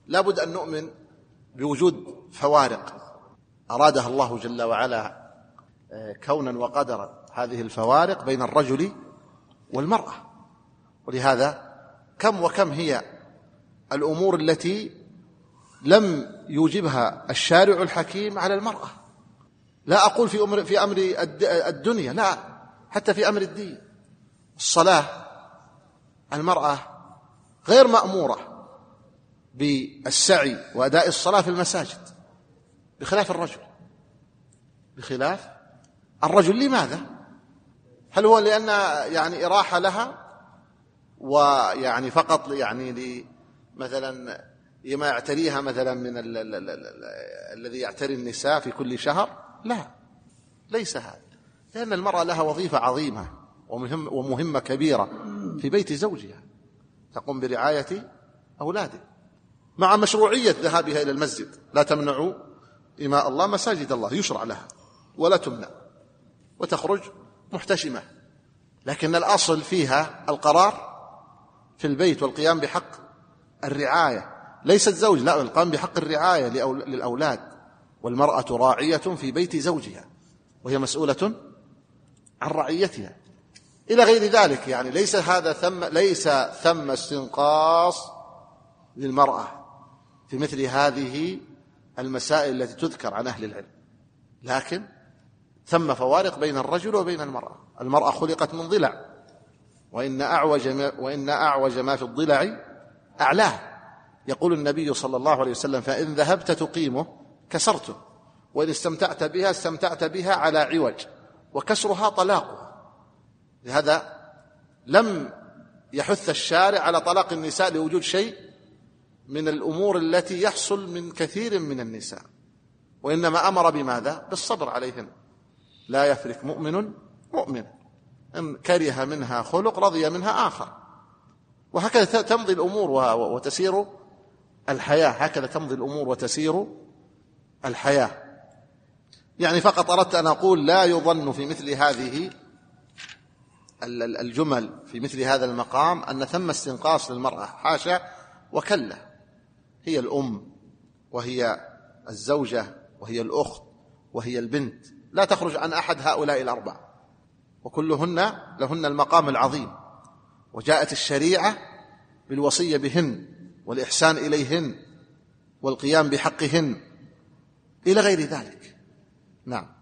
لابد أن نؤمن بوجود فوارق أرادها الله جل وعلا كونا وقدرا، هذه الفوارق بين الرجل والمرأة. ولهذا كم وكم هي الأمور التي لم يوجبها الشارع الحكيم على المرأة. لا أقول في أمر الدنيا، لا، حتى في أمر الدين. الصلاة، المرأة غير مأمورة بالسعي وأداء الصلاة في المساجد بخلاف الرجل. لماذا؟ هل هو لأن يعني إراحة لها ويعني فقط يعني مثلا لما يعتريها مثلا من الذي يعتري النساء في كل شهر؟ لا، ليس هذا، لأن المرأة لها وظيفة عظيمة ومهمة كبيرة في بيت زوجها، تقوم برعاية أولاده، مع مشروعية ذهابها إلى المسجد. لا تمنعوا إماء الله مساجد الله، يشرع لها ولا تمنع، وتخرج محتشمة، لكن الأصل فيها القرار في البيت والقيام بحق الرعاية، ليس الزوج، لا، القيام بحق الرعاية للأولاد. والمرأة راعية في بيت زوجها وهي مسؤولة عن رعيتها إلى غير ذلك. يعني ليس ثم استنقاص للمرأة في مثل هذه المسائل التي تذكر عن أهل العلم، لكن ثم فوارق بين الرجل وبين المرأة. المرأة خلقت من ضلع، وإن أعوج ما في الضلع أعلاه. يقول النبي صلى الله عليه وسلم: فإن ذهبت تقيمه كسرته، وإن استمتعت بها على عوج، وكسرها طلاقها. لهذا لم يحث الشارع على طلاق النساء لوجود شيء من الأمور التي يحصل من كثير من النساء، وإنما أمر بماذا؟ بالصبر عليهن. لا يفرق مؤمن إن كره منها خلق رضي منها آخر. وهكذا تمضي الأمور وتسير الحياة. يعني فقط أردت أن أقول لا يظن في مثل هذه الجمل في مثل هذا المقام أن ثم استنقاص للمرأة، حاشا وكلا. هي الأم، وهي الزوجة، وهي الأخت، وهي البنت، لا تخرج عن أحد هؤلاء الأربع، وكلهن لهن المقام العظيم. وجاءت الشريعة بالوصية بهن والإحسان إليهن والقيام بحقهن إلى غير ذلك. نعم.